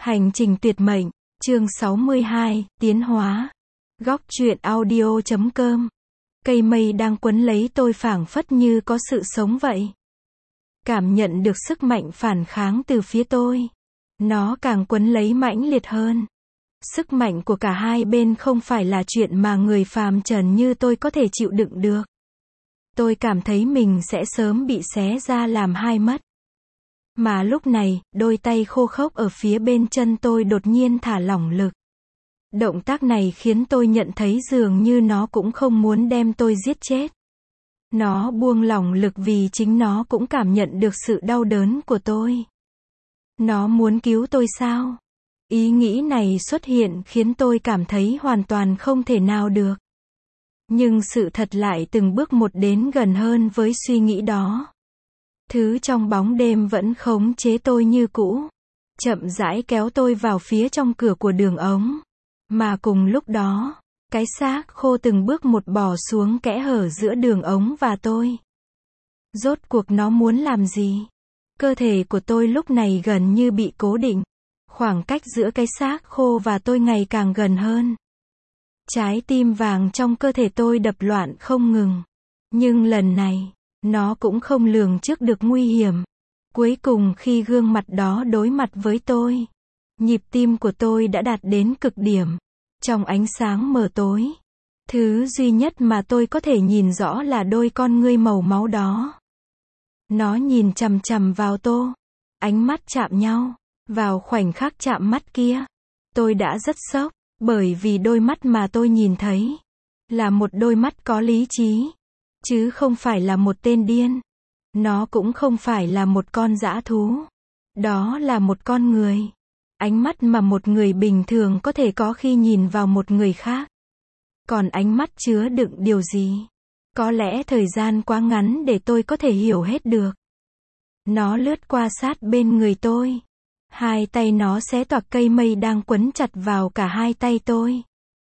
Hành trình tuyệt mệnh, chương 62, tiến hóa. Góc truyện audio.com. Cây mây đang quấn lấy tôi phảng phất như có sự sống vậy. Cảm nhận được sức mạnh phản kháng từ phía tôi. Nó càng quấn lấy mãnh liệt hơn. Sức mạnh của cả hai bên không phải là chuyện mà người phàm trần như tôi có thể chịu đựng được. Tôi cảm thấy mình sẽ sớm bị xé ra làm hai mất. Mà lúc này, đôi tay khô khốc ở phía bên chân tôi đột nhiên thả lỏng lực. Động tác này khiến tôi nhận thấy dường như nó cũng không muốn đem tôi giết chết. Nó buông lỏng lực vì chính nó cũng cảm nhận được sự đau đớn của tôi. Nó muốn cứu tôi sao? Ý nghĩ này xuất hiện khiến tôi cảm thấy hoàn toàn không thể nào được. Nhưng sự thật lại từng bước một đến gần hơn với suy nghĩ đó. Thứ trong bóng đêm vẫn khống chế tôi như cũ. Chậm rãi kéo tôi vào phía trong cửa của đường ống. Mà cùng lúc đó, cái xác khô từng bước một bò xuống kẽ hở giữa đường ống và tôi. Rốt cuộc nó muốn làm gì? Cơ thể của tôi lúc này gần như bị cố định. Khoảng cách giữa cái xác khô và tôi ngày càng gần hơn. Trái tim vàng trong cơ thể tôi đập loạn không ngừng. Nhưng lần này, nó cũng không lường trước được nguy hiểm. Cuối cùng khi gương mặt đó đối mặt với tôi, nhịp tim của tôi đã đạt đến cực điểm. Trong ánh sáng mờ tối, thứ duy nhất mà tôi có thể nhìn rõ là đôi con ngươi màu máu đó. Nó nhìn chằm chằm vào tôi. Ánh mắt chạm nhau. Vào khoảnh khắc chạm mắt kia, tôi đã rất sốc, bởi vì đôi mắt mà tôi nhìn thấy là một đôi mắt có lý trí, chứ không phải là một tên điên. Nó cũng không phải là một con dã thú. Đó là một con người. Ánh mắt mà một người bình thường có thể có khi nhìn vào một người khác. Còn ánh mắt chứa đựng điều gì? Có lẽ thời gian quá ngắn để tôi có thể hiểu hết được. Nó lướt qua sát bên người tôi. Hai tay nó xé toạc cây mây đang quấn chặt vào cả hai tay tôi.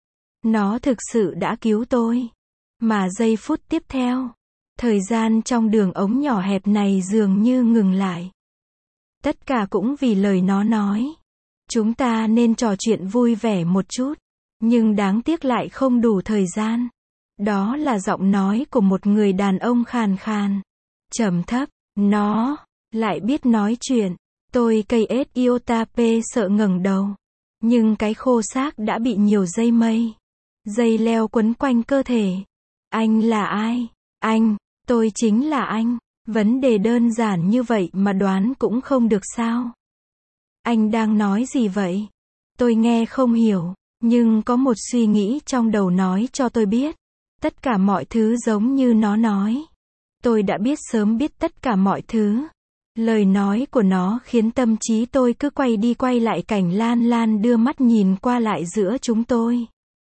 Nó thực sự đã cứu tôi. Mà giây phút tiếp theo, thời gian trong đường ống nhỏ hẹp này dường như ngừng lại. Tất cả cũng vì lời nó nói. Chúng ta nên trò chuyện vui vẻ một chút. Nhưng đáng tiếc lại không đủ thời gian. Đó là giọng nói của một người đàn ông khàn khàn, trầm thấp. Nó lại biết nói chuyện. Tôi cây ết iota p sợ ngẩng đầu. Nhưng cái khô xác đã bị nhiều dây mây, dây leo quấn quanh cơ thể. Anh là ai? Anh, tôi chính là anh. Vấn đề đơn giản như vậy mà đoán cũng không được sao? Anh đang nói gì vậy? Tôi nghe không hiểu, nhưng có một suy nghĩ trong đầu nói cho tôi biết. Tất cả mọi thứ giống như nó nói. Tôi đã biết sớm biết tất cả mọi thứ. Lời nói của nó khiến tâm trí tôi cứ quay đi quay lại cảnh Lan Lan đưa mắt nhìn qua lại giữa chúng tôi.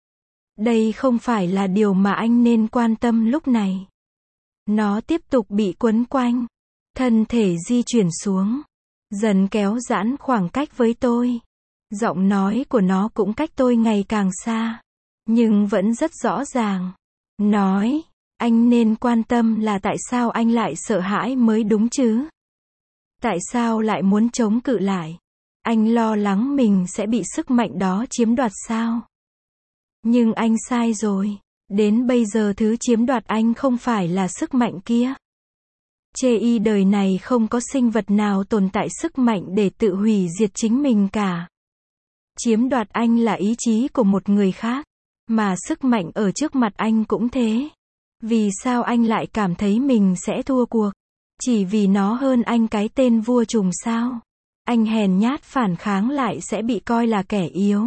Đây không phải là điều mà anh nên quan tâm lúc này. Nó tiếp tục bị quấn quanh. Thân thể di chuyển xuống. Dần kéo giãn khoảng cách với tôi. Giọng nói của nó cũng cách tôi ngày càng xa. Nhưng vẫn rất rõ ràng. Nói, anh nên quan tâm là tại sao anh lại sợ hãi mới đúng chứ? Tại sao lại muốn chống cự lại? Anh lo lắng mình sẽ bị sức mạnh đó chiếm đoạt sao? Nhưng anh sai rồi. Đến bây giờ thứ chiếm đoạt anh không phải là sức mạnh kia. Chê y đời này không có sinh vật nào tồn tại sức mạnh để tự hủy diệt chính mình cả. Chiếm đoạt anh là ý chí của một người khác. Mà sức mạnh ở trước mặt anh cũng thế. Vì sao anh lại cảm thấy mình sẽ thua cuộc? Chỉ vì nó hơn anh cái tên vua trùng sao? Anh hèn nhát phản kháng lại sẽ bị coi là kẻ yếu.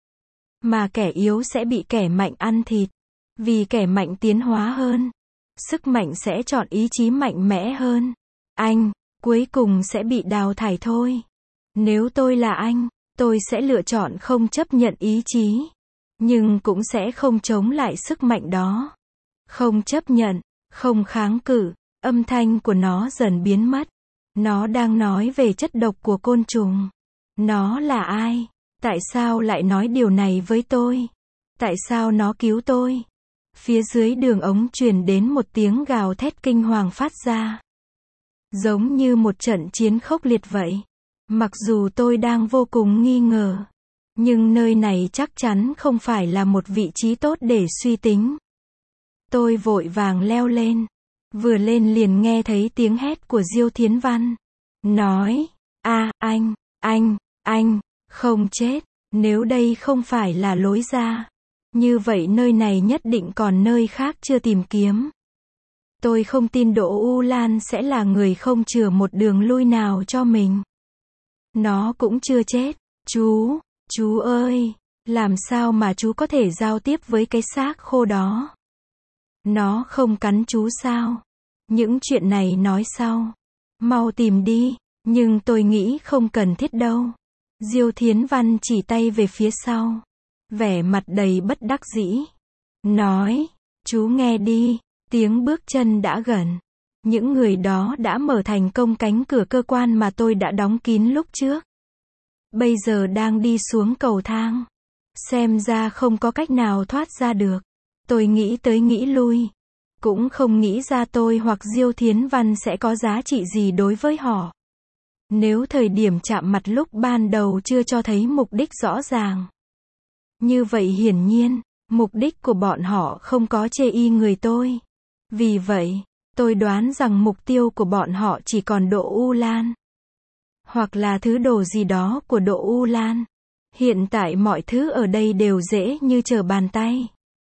Mà kẻ yếu sẽ bị kẻ mạnh ăn thịt. Vì kẻ mạnh tiến hóa hơn. Sức mạnh sẽ chọn ý chí mạnh mẽ hơn. Anh, cuối cùng sẽ bị đào thải thôi. Nếu tôi là anh, tôi sẽ lựa chọn không chấp nhận ý chí. Nhưng cũng sẽ không chống lại sức mạnh đó. Không chấp nhận, không kháng cự. Âm thanh của nó dần biến mất. Nó đang nói về chất độc của côn trùng. Nó là ai? Tại sao lại nói điều này với tôi? Tại sao nó cứu tôi? Phía dưới đường ống truyền đến một tiếng gào thét kinh hoàng phát ra. Giống như một trận chiến khốc liệt vậy. Mặc dù tôi đang vô cùng nghi ngờ, nhưng nơi này chắc chắn không phải là một vị trí tốt để suy tính. Tôi vội vàng leo lên. Vừa lên liền nghe thấy tiếng hét của Diêu Thiến Văn. Nói, anh, không chết, nếu đây không phải là lối ra. Như vậy nơi này nhất định còn nơi khác chưa tìm kiếm. Tôi không tin Đỗ U Lan sẽ là người không chừa một đường lui nào cho mình. Nó cũng chưa chết. Chú ơi, làm sao mà chú có thể giao tiếp với cái xác khô đó? Nó không cắn chú sao? Những chuyện này nói sau. Mau tìm đi, nhưng tôi nghĩ không cần thiết đâu. Diêu Thiến Văn chỉ tay về phía sau, vẻ mặt đầy bất đắc dĩ. Nói, chú nghe đi, tiếng bước chân đã gần. Những người đó đã mở thành công cánh cửa cơ quan mà tôi đã đóng kín lúc trước. Bây giờ đang đi xuống cầu thang. Xem ra không có cách nào thoát ra được. Tôi nghĩ tới nghĩ lui. Cũng không nghĩ ra tôi hoặc Diêu Thiến Văn sẽ có giá trị gì đối với họ. Nếu thời điểm chạm mặt lúc ban đầu chưa cho thấy mục đích rõ ràng. Như vậy hiển nhiên, mục đích của bọn họ không có chê y người tôi. Vì vậy, tôi đoán rằng mục tiêu của bọn họ chỉ còn Đỗ U Lan. Hoặc là thứ đồ gì đó của Đỗ U Lan. Hiện tại mọi thứ ở đây đều dễ như trở bàn tay.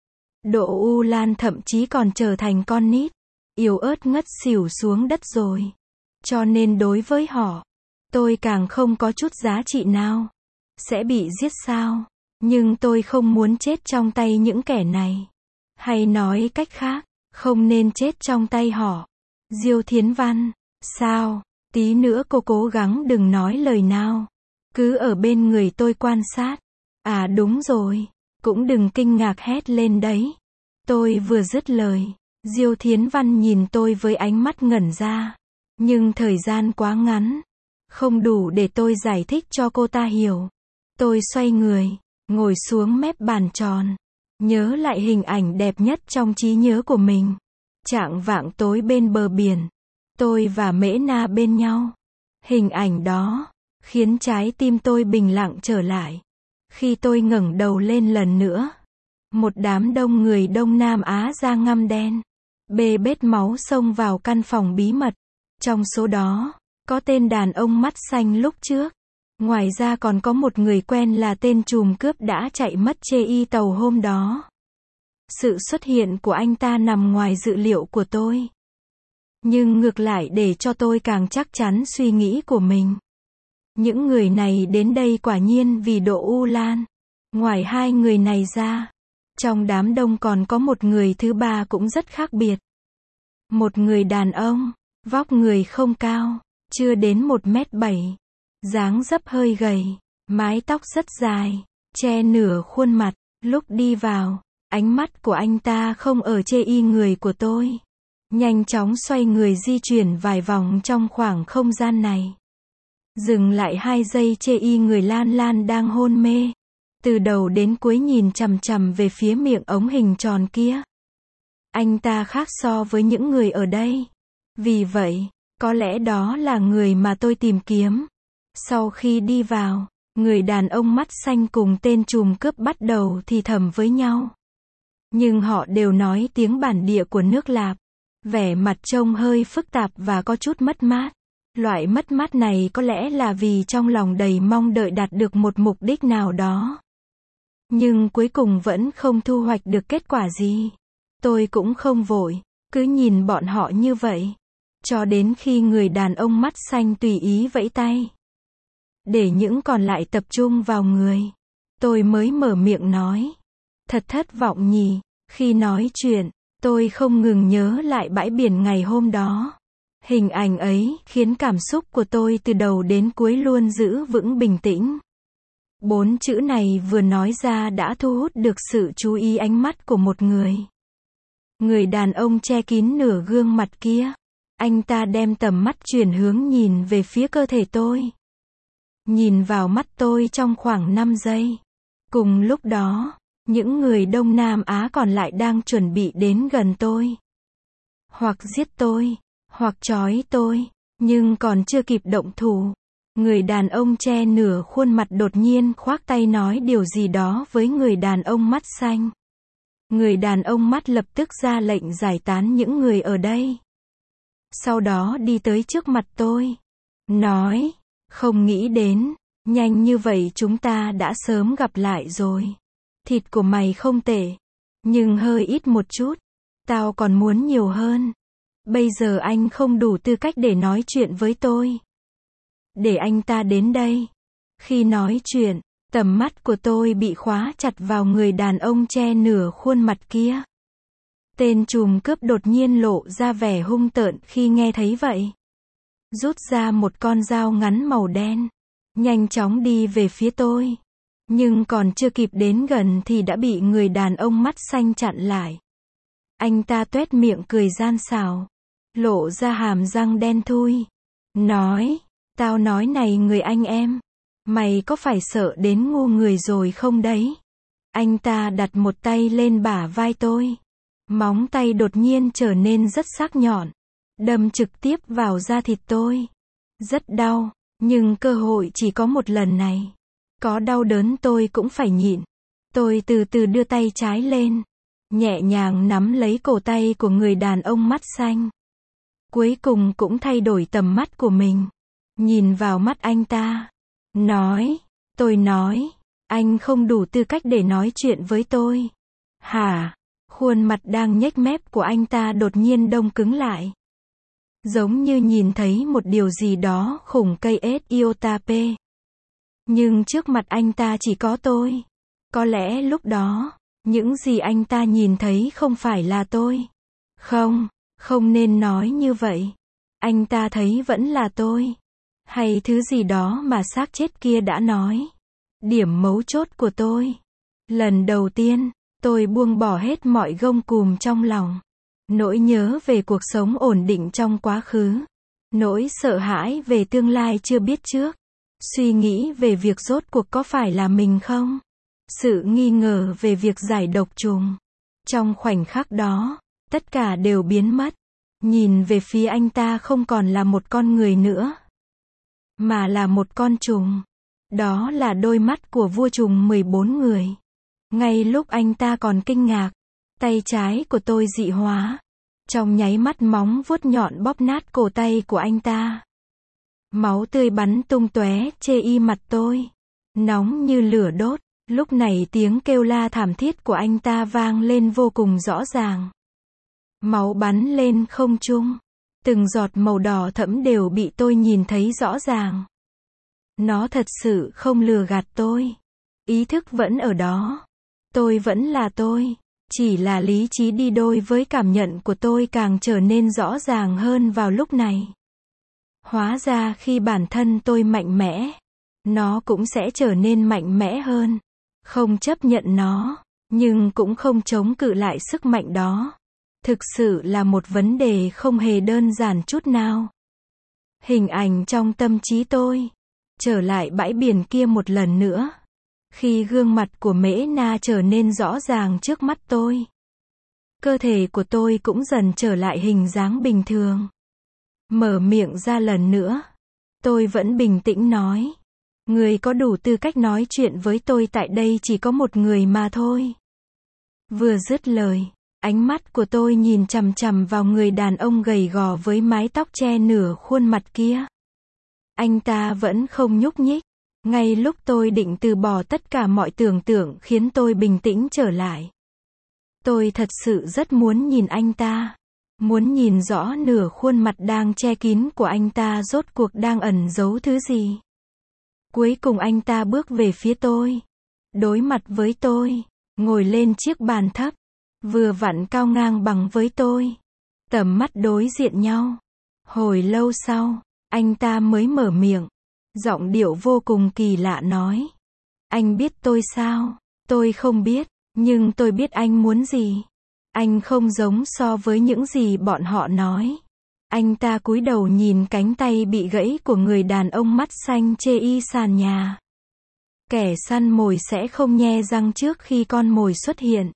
Đỗ U Lan thậm chí còn trở thành con nít, yếu ớt ngất xỉu xuống đất rồi. Cho nên đối với họ, tôi càng không có chút giá trị nào. Sẽ bị giết sao? Nhưng tôi không muốn chết trong tay những kẻ này. Hay nói cách khác, không nên chết trong tay họ. Diêu Thiến Văn, sao? Tí nữa cô cố gắng đừng nói lời nào. Cứ ở bên người tôi quan sát. À đúng rồi, cũng đừng kinh ngạc hét lên đấy. Tôi vừa dứt lời, Diêu Thiến Văn nhìn tôi với ánh mắt ngẩn ra. Nhưng thời gian quá ngắn, không đủ để tôi giải thích cho cô ta hiểu. Tôi xoay người, ngồi xuống mép bàn tròn, nhớ lại hình ảnh đẹp nhất trong trí nhớ của mình. Chạng vạng tối bên bờ biển, tôi và Mễ Na bên nhau. Hình ảnh đó khiến trái tim tôi bình lặng trở lại. Khi tôi ngẩng đầu lên lần nữa, một đám đông người Đông Nam Á da ngăm đen, bê bết máu xông vào căn phòng bí mật. Trong số đó, có tên đàn ông mắt xanh lúc trước. Ngoài ra còn có một người quen là tên trùm cướp đã chạy mất chê y tàu hôm đó. Sự xuất hiện của anh ta nằm ngoài dự liệu của tôi. Nhưng ngược lại để cho tôi càng chắc chắn suy nghĩ của mình. Những người này đến đây quả nhiên vì Đỗ U Lan. Ngoài hai người này ra, trong đám đông còn có một người thứ ba cũng rất khác biệt. Một người đàn ông, vóc người không cao, chưa đến 1m7, dáng dấp hơi gầy, mái tóc rất dài, che nửa khuôn mặt. Lúc đi vào, ánh mắt của anh ta không ở chê y người của tôi. Nhanh chóng xoay người di chuyển vài vòng trong khoảng không gian này. Dừng lại 2 giây chê y người Lan Lan đang hôn mê. Từ đầu đến cuối nhìn chằm chằm về phía miệng ống hình tròn kia. Anh ta khác so với những người ở đây. Vì vậy, có lẽ đó là người mà tôi tìm kiếm. Sau khi đi vào, người đàn ông mắt xanh cùng tên trùm cướp bắt đầu thì thầm với nhau. Nhưng họ đều nói tiếng bản địa của nước Lạp. Vẻ mặt trông hơi phức tạp và có chút mất mát. Loại mất mát này có lẽ là vì trong lòng đầy mong đợi đạt được một mục đích nào đó. Nhưng cuối cùng vẫn không thu hoạch được kết quả gì. Tôi cũng không vội, cứ nhìn bọn họ như vậy. Cho đến khi người đàn ông mắt xanh tùy ý vẫy tay. Để những còn lại tập trung vào người. Tôi mới mở miệng nói. Thật thất vọng nhỉ, khi nói chuyện, tôi không ngừng nhớ lại bãi biển ngày hôm đó. Hình ảnh ấy khiến cảm xúc của tôi từ đầu đến cuối luôn giữ vững bình tĩnh. 4 chữ này vừa nói ra đã thu hút được sự chú ý ánh mắt của một người. Người đàn ông che kín nửa gương mặt kia. Anh ta đem tầm mắt chuyển hướng nhìn về phía cơ thể tôi. Nhìn vào mắt tôi trong khoảng 5 giây. Cùng lúc đó, những người Đông Nam Á còn lại đang chuẩn bị đến gần tôi. Hoặc giết tôi, hoặc trói tôi, nhưng còn chưa kịp động thủ. Người đàn ông che nửa khuôn mặt đột nhiên khoác tay nói điều gì đó với người đàn ông mắt xanh. Người đàn ông mắt lập tức ra lệnh giải tán những người ở đây. Sau đó đi tới trước mặt tôi. Nói, không nghĩ đến, nhanh như vậy chúng ta đã sớm gặp lại rồi. Thịt của mày không tệ, nhưng hơi ít một chút. Tao còn muốn nhiều hơn. Bây giờ anh không đủ tư cách để nói chuyện với tôi. Để anh ta đến đây. Khi nói chuyện, tầm mắt của tôi bị khóa chặt vào người đàn ông che nửa khuôn mặt kia. Tên trùm cướp đột nhiên lộ ra vẻ hung tợn khi nghe thấy vậy. Rút ra một con dao ngắn màu đen. Nhanh chóng đi về phía tôi. Nhưng còn chưa kịp đến gần thì đã bị người đàn ông mắt xanh chặn lại. Anh ta tuét miệng cười gian xảo. Lộ ra hàm răng đen thui. Nói, tao nói này người anh em. Mày có phải sợ đến ngu người rồi không đấy? Anh ta đặt một tay lên bả vai tôi. Móng tay đột nhiên trở nên rất sắc nhọn. Đâm trực tiếp vào da thịt tôi. Rất đau, nhưng cơ hội chỉ có một lần này. Có đau đớn tôi cũng phải nhịn. Tôi từ từ đưa tay trái lên. Nhẹ nhàng nắm lấy cổ tay của người đàn ông mắt xanh. Cuối cùng cũng thay đổi tầm mắt của mình. Nhìn vào mắt anh ta. Tôi nói, anh không đủ tư cách để nói chuyện với tôi. Hả? Khuôn mặt đang nhếch mép của anh ta đột nhiên đông cứng lại. Giống như nhìn thấy một điều gì đó khủng cây SIOTP. Nhưng trước mặt anh ta chỉ có tôi. Có lẽ lúc đó, những gì anh ta nhìn thấy không phải là tôi. Không nên nói như vậy. Anh ta thấy vẫn là tôi. Hay thứ gì đó mà xác chết kia đã nói. Điểm mấu chốt của tôi. Lần đầu tiên, tôi buông bỏ hết mọi gông cùm trong lòng. Nỗi nhớ về cuộc sống ổn định trong quá khứ. Nỗi sợ hãi về tương lai chưa biết trước. Suy nghĩ về việc rốt cuộc có phải là mình không? Sự nghi ngờ về việc giải độc trùng. Trong khoảnh khắc đó, tất cả đều biến mất. Nhìn về phía anh ta không còn là một con người nữa, mà là một con trùng. Đó là đôi mắt của vua trùng 14 người. Ngay lúc anh ta còn kinh ngạc, tay trái của tôi dị hóa. Trong nháy mắt móng vuốt nhọn bóp nát cổ tay của anh ta. Máu tươi bắn tung tóe chê y mặt tôi. Nóng như lửa đốt. Lúc này tiếng kêu la thảm thiết của anh ta vang lên vô cùng rõ ràng. Máu bắn lên không trung. Từng giọt màu đỏ thẫm đều bị tôi nhìn thấy rõ ràng. Nó thật sự không lừa gạt tôi. Ý thức vẫn ở đó. Tôi vẫn là tôi. Chỉ là lý trí đi đôi với cảm nhận của tôi càng trở nên rõ ràng hơn vào lúc này. Hóa ra khi bản thân tôi mạnh mẽ, nó cũng sẽ trở nên mạnh mẽ hơn. Không chấp nhận nó, nhưng cũng không chống cự lại sức mạnh đó. Thực sự là một vấn đề không hề đơn giản chút nào. Hình ảnh trong tâm trí tôi. Trở lại bãi biển kia một lần nữa. Khi gương mặt của Mễ Na trở nên rõ ràng trước mắt tôi. Cơ thể của tôi cũng dần trở lại hình dáng bình thường. Mở miệng ra lần nữa. Tôi vẫn bình tĩnh nói. Người có đủ tư cách nói chuyện với tôi tại đây chỉ có một người mà thôi. Vừa dứt lời, ánh mắt của tôi nhìn chằm chằm vào người đàn ông gầy gò với mái tóc che nửa khuôn mặt kia. Anh ta vẫn không nhúc nhích. Ngay lúc tôi định từ bỏ tất cả mọi tưởng tượng khiến tôi bình tĩnh trở lại. Tôi thật sự rất muốn nhìn anh ta. Muốn nhìn rõ nửa khuôn mặt đang che kín của anh ta rốt cuộc đang ẩn giấu thứ gì. Cuối cùng anh ta bước về phía tôi. Đối mặt với tôi. Ngồi lên chiếc bàn thấp. Vừa vặn cao ngang bằng với tôi. Tầm mắt đối diện nhau. Hồi lâu sau, anh ta mới mở miệng. Giọng điệu vô cùng kỳ lạ nói. Anh biết tôi sao? Tôi không biết, nhưng tôi biết anh muốn gì. Anh không giống so với những gì bọn họ nói. Anh ta cúi đầu nhìn cánh tay bị gãy của người đàn ông mắt xanh chê y sàn nhà. Kẻ săn mồi sẽ không nhe răng trước khi con mồi xuất hiện.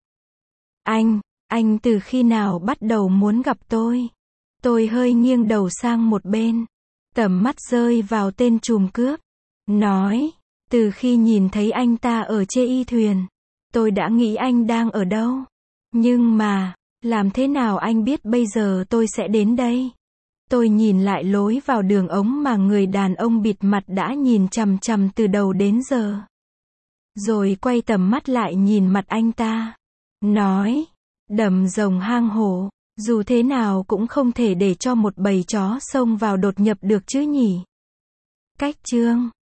Anh từ khi nào bắt đầu muốn gặp tôi? Tôi hơi nghiêng đầu sang một bên. Tầm mắt rơi vào tên trùm cướp. Nói, từ khi nhìn thấy anh ta ở chê thuyền, tôi đã nghĩ anh đang ở đâu. Nhưng mà, làm thế nào anh biết bây giờ tôi sẽ đến đây? Tôi nhìn lại lối vào đường ống mà người đàn ông bịt mặt đã nhìn chằm chằm từ đầu đến giờ. Rồi quay tầm mắt lại nhìn mặt anh ta. Nói, đầm rồng hang hổ, dù thế nào cũng không thể để cho một bầy chó xông vào đột nhập được chứ nhỉ. Cách chương